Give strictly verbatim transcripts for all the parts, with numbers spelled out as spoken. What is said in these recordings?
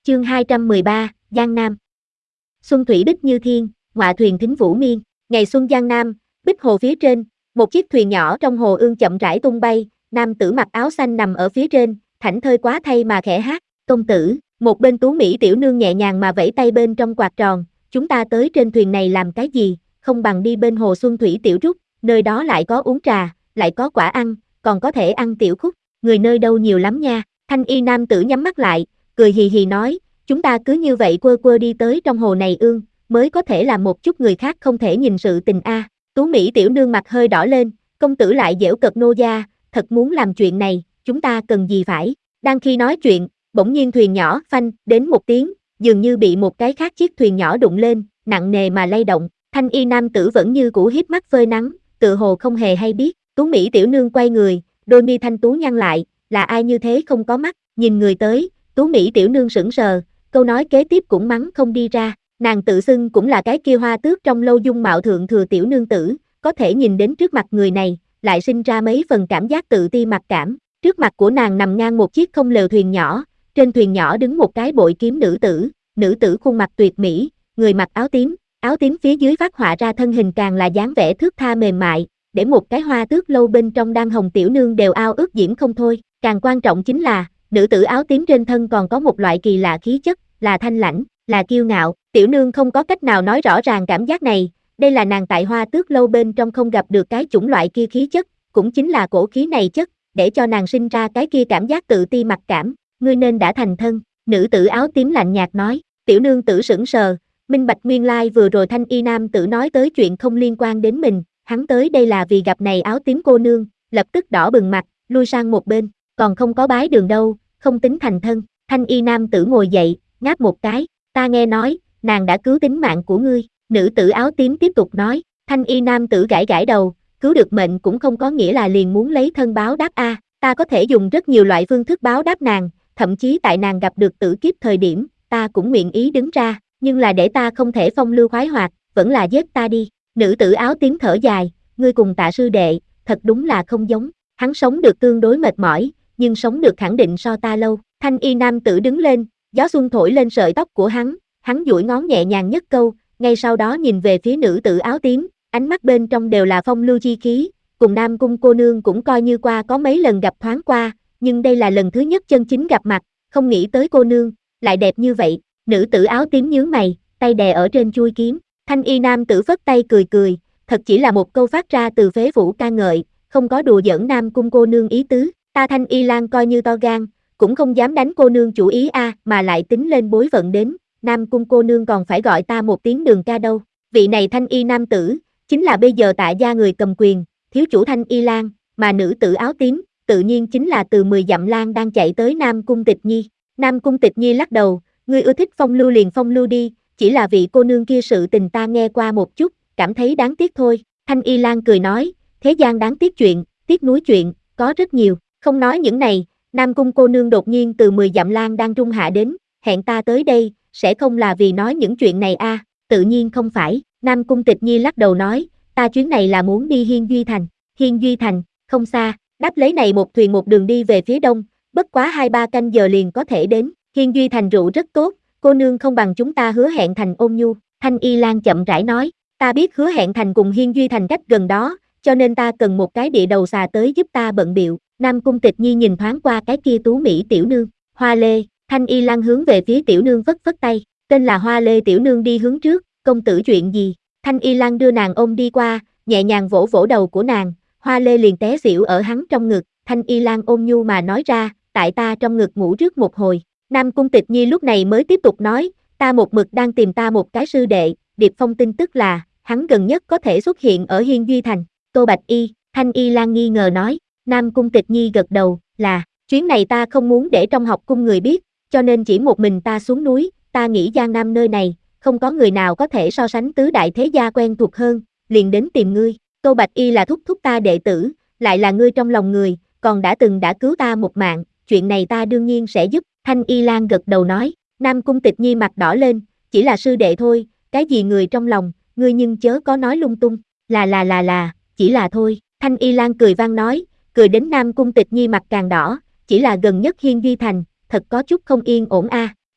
Chương hai trăm mười ba, Giang Nam. Xuân thủy bích như thiên, ngọa thuyền thính vũ miên. Ngày xuân Giang Nam, bích hồ phía trên, một chiếc thuyền nhỏ trong hồ ương chậm rãi tung bay, nam tử mặc áo xanh nằm ở phía trên, thảnh thơi quá thay mà khẽ hát. Công tử, một bên tú mỹ tiểu nương nhẹ nhàng mà vẫy tay bên trong quạt tròn, chúng ta tới trên thuyền này làm cái gì, không bằng đi bên hồ Xuân thủy tiểu trúc, nơi đó lại có uống trà, lại có quả ăn, còn có thể ăn tiểu khúc, người nơi đâu nhiều lắm nha. Thanh y nam tử nhắm mắt lại, cười hì hì nói, chúng ta cứ như vậy quơ quơ đi tới trong hồ này ương, mới có thể làm một chút người khác không thể nhìn sự tình a. Tú mỹ tiểu nương mặt hơi đỏ lên, công tử lại giễu cợt nô gia, thật muốn làm chuyện này, chúng ta cần gì phải. Đang khi nói chuyện, bỗng nhiên thuyền nhỏ phanh đến một tiếng, dường như bị một cái khác chiếc thuyền nhỏ đụng lên, nặng nề mà lay động. Thanh y nam tử vẫn như cũ híp mắt phơi nắng, tựa hồ không hề hay biết. Tú mỹ tiểu nương quay người, đôi mi thanh tú nhăn lại, là ai như thế không có mắt, nhìn người tới, tú mỹ tiểu nương sững sờ, câu nói kế tiếp cũng mắng không đi ra. Nàng tự xưng cũng là cái kia hoa tước trong lâu dung mạo thượng thừa tiểu nương tử, có thể nhìn đến trước mặt người này, lại sinh ra mấy phần cảm giác tự ti mặc cảm. Trước mặt của nàng nằm ngang một chiếc không lều thuyền nhỏ, trên thuyền nhỏ đứng một cái bội kiếm nữ tử, nữ tử khuôn mặt tuyệt mỹ, người mặc áo tím, áo tím phía dưới phác họa ra thân hình càng là dáng vẻ thước tha mềm mại, để một cái hoa tước lâu bên trong đang hồng tiểu nương đều ao ước diễm không thôi. Càng quan trọng chính là, nữ tử áo tím trên thân còn có một loại kỳ lạ khí chất, là thanh lãnh, là kiêu ngạo. Tiểu nương không có cách nào nói rõ ràng cảm giác này, đây là nàng tại hoa tước lâu bên trong không gặp được cái chủng loại kia khí chất, cũng chính là cổ khí này chất, để cho nàng sinh ra cái kia cảm giác tự ti mặc cảm. Ngươi nên đã thành thân, nữ tử áo tím lạnh nhạt nói. Tiểu nương tử sững sờ, minh bạch nguyên lai vừa rồi thanh y nam tử nói tới chuyện không liên quan đến mình, hắn tới đây là vì gặp này áo tím cô nương, lập tức đỏ bừng mặt, lui sang một bên, còn không có bái đường đâu, không tính thành thân. Thanh y nam tử ngồi dậy, ngáp một cái, ta nghe nói, nàng đã cứu tính mạng của ngươi. Nữ tử áo tím tiếp tục nói. Thanh y nam tử gãi gãi đầu, cứu được mệnh cũng không có nghĩa là liền muốn lấy thân báo đáp a, ta có thể dùng rất nhiều loại phương thức báo đáp nàng, thậm chí tại nàng gặp được tử kiếp thời điểm, ta cũng nguyện ý đứng ra, nhưng là để ta không thể phong lưu khoái hoạt, vẫn là giết ta đi. Nữ tử áo tím thở dài, ngươi cùng Tạ sư đệ, thật đúng là không giống, hắn sống được tương đối mệt mỏi, nhưng sống được khẳng định so ta lâu. Thanh y nam tử đứng lên, gió xuân thổi lên sợi tóc của hắn, hắn duỗi ngón nhẹ nhàng nhất câu, ngay sau đó nhìn về phía nữ tử áo tím, ánh mắt bên trong đều là phong lưu chi khí, cùng Nam cung cô nương cũng coi như qua có mấy lần gặp thoáng qua, nhưng đây là lần thứ nhất chân chính gặp mặt, không nghĩ tới cô nương lại đẹp như vậy. Nữ tử áo tím nhướng mày, tay đè ở trên chuôi kiếm. Thanh y nam tử phất tay cười cười, thật chỉ là một câu phát ra từ phế phủ ca ngợi, không có đùa giỡn Nam cung cô nương ý tứ. Ta Thanh y lang coi như to gan, cũng không dám đánh cô nương chủ ý a, à, mà lại tính lên bối phận đến, Nam cung cô nương còn phải gọi ta một tiếng đường ca đâu. Vị này thanh y nam tử, chính là bây giờ Tạ gia người cầm quyền, thiếu chủ Thanh y lang, mà nữ tử áo tím, tự nhiên chính là từ mười dặm lang đang chạy tới Nam cung Tịch Nhi. Nam cung Tịch Nhi lắc đầu, ngươi ưa thích phong lưu liền phong lưu đi, chỉ là vị cô nương kia sự tình ta nghe qua một chút, cảm thấy đáng tiếc thôi. Thanh y lang cười nói, thế gian đáng tiếc chuyện, tiếc nuối chuyện, có rất nhiều, không nói những này. Nam cung cô nương đột nhiên từ mười dặm lang đang trung hạ đến, hẹn ta tới đây, sẽ không là vì nói những chuyện này a? À? Tự nhiên không phải. Nam cung Tịch Nhi lắc đầu nói, ta chuyến này là muốn đi Hiên Duy Thành. Hiên Duy Thành, không xa, đáp lấy này một thuyền một đường đi về phía đông, bất quá hai ba canh giờ liền có thể đến. Hiên Duy Thành rượu rất tốt, cô nương không bằng chúng ta Hứa Hẹn Thành ôn nhu. Thanh y lang chậm rãi nói, ta biết Hứa Hẹn Thành cùng Hiên Duy Thành cách gần đó, cho nên ta cần một cái địa đầu xà tới giúp ta bận biệu. Nam cung Tịch Nhi nhìn thoáng qua cái kia tú mỹ tiểu nương, Hoa Lê. Thanh y lang hướng về phía tiểu nương phất phất tay, tên là Hoa Lê tiểu nương đi hướng trước, công tử chuyện gì? Thanh y lang đưa nàng ôm đi qua, nhẹ nhàng vỗ vỗ đầu của nàng, Hoa Lê liền té xỉu ở hắn trong ngực. Thanh y lang ôm nhu mà nói ra, tại ta trong ngực ngủ trước một hồi. Nam cung Tịch Nhi lúc này mới tiếp tục nói, ta một mực đang tìm ta một cái sư đệ, Điệp Phong tin tức là, hắn gần nhất có thể xuất hiện ở Hiên Duy Thành. Tô Bạch Y. Thanh y lang nghi ngờ nói. Nam cung Tịch Nhi gật đầu, là, chuyến này ta không muốn để trong học cung người biết, cho nên chỉ một mình ta xuống núi, ta nghĩ Giang Nam nơi này, không có người nào có thể so sánh tứ đại thế gia quen thuộc hơn, liền đến tìm ngươi. Tô Bạch Y là thúc thúc ta đệ tử, lại là ngươi trong lòng người, còn đã từng đã cứu ta một mạng, chuyện này ta đương nhiên sẽ giúp. Thanh y lang gật đầu nói. Nam cung Tịch Nhi mặt đỏ lên, chỉ là sư đệ thôi, cái gì người trong lòng, ngươi nhưng chớ có nói lung tung, là là là là, chỉ là thôi. Thanh y lang cười vang nói, cười đến Nam cung Tịch Nhi mặt càng đỏ, chỉ là gần nhất Hiên Duy Thành, thật có chút không yên ổn a. À.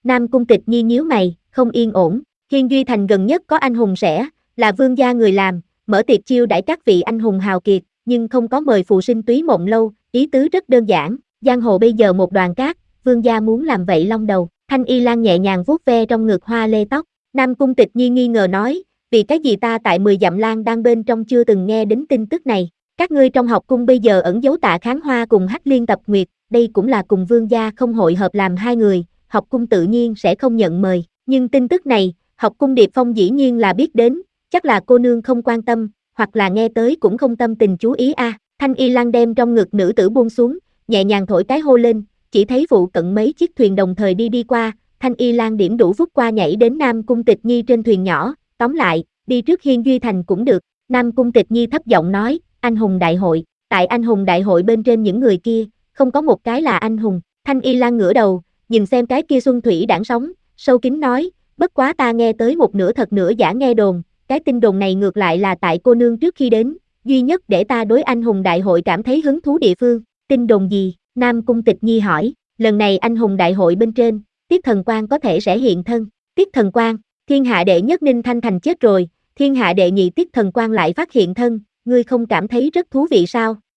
Nam Cung Tịch Nhi nhíu mày, không yên ổn, Hiên Duy Thành gần nhất có anh hùng rẻ, là vương gia người làm, mở tiệc chiêu đãi các vị anh hùng hào kiệt, nhưng không có mời phù sinh túy mộng lâu, ý tứ rất đơn giản, giang hồ bây giờ một đoàn cát, vương gia muốn làm vậy long đầu. Thanh Y Lan nhẹ nhàng vuốt ve trong ngực hoa lê tóc, Nam Cung Tịch Nhi nghi ngờ nói, vì cái gì ta tại mười dặm Lan đang bên trong chưa từng nghe đến tin tức này, các ngươi trong học cung bây giờ ẩn giấu Tạ Kháng Hoa cùng Hách Liên Tập Nguyệt, đây cũng là cùng vương gia không hội hợp làm hai người, học cung tự nhiên sẽ không nhận mời, nhưng tin tức này, học cung Điệp Phong dĩ nhiên là biết đến, chắc là cô nương không quan tâm, hoặc là nghe tới cũng không tâm tình chú ý a. À. Thanh Y Lan đem trong ngực nữ tử buông xuống, nhẹ nhàng thổi cái hô lên, chỉ thấy phụ cận mấy chiếc thuyền đồng thời đi đi qua, Thanh Y Lan điểm đủ vút qua nhảy đến Nam Cung Tịch Nhi trên thuyền nhỏ, tóm lại, đi trước Hiên Duy Thành cũng được. Nam Cung Tịch Nhi thấp giọng nói, anh hùng đại hội, tại anh hùng đại hội bên trên những người kia, không có một cái là anh hùng. Thanh Y Lan ngửa đầu, nhìn xem cái kia xuân thủy đãng sóng, sâu kín nói, bất quá ta nghe tới một nửa thật nửa giả nghe đồn, cái tin đồn này ngược lại là tại cô nương trước khi đến, duy nhất để ta đối anh hùng đại hội cảm thấy hứng thú địa phương. Tin đồn gì? Nam Cung Tịch Nhi hỏi, lần này anh hùng đại hội bên trên, Tiết Thần Quang có thể sẽ hiện thân. Tiết Thần Quang, thiên hạ đệ nhất Ninh Thanh Thành chết rồi, thiên hạ đệ nhị Tiết Thần Quang lại phát hiện thân, ngươi không cảm thấy rất thú vị sao?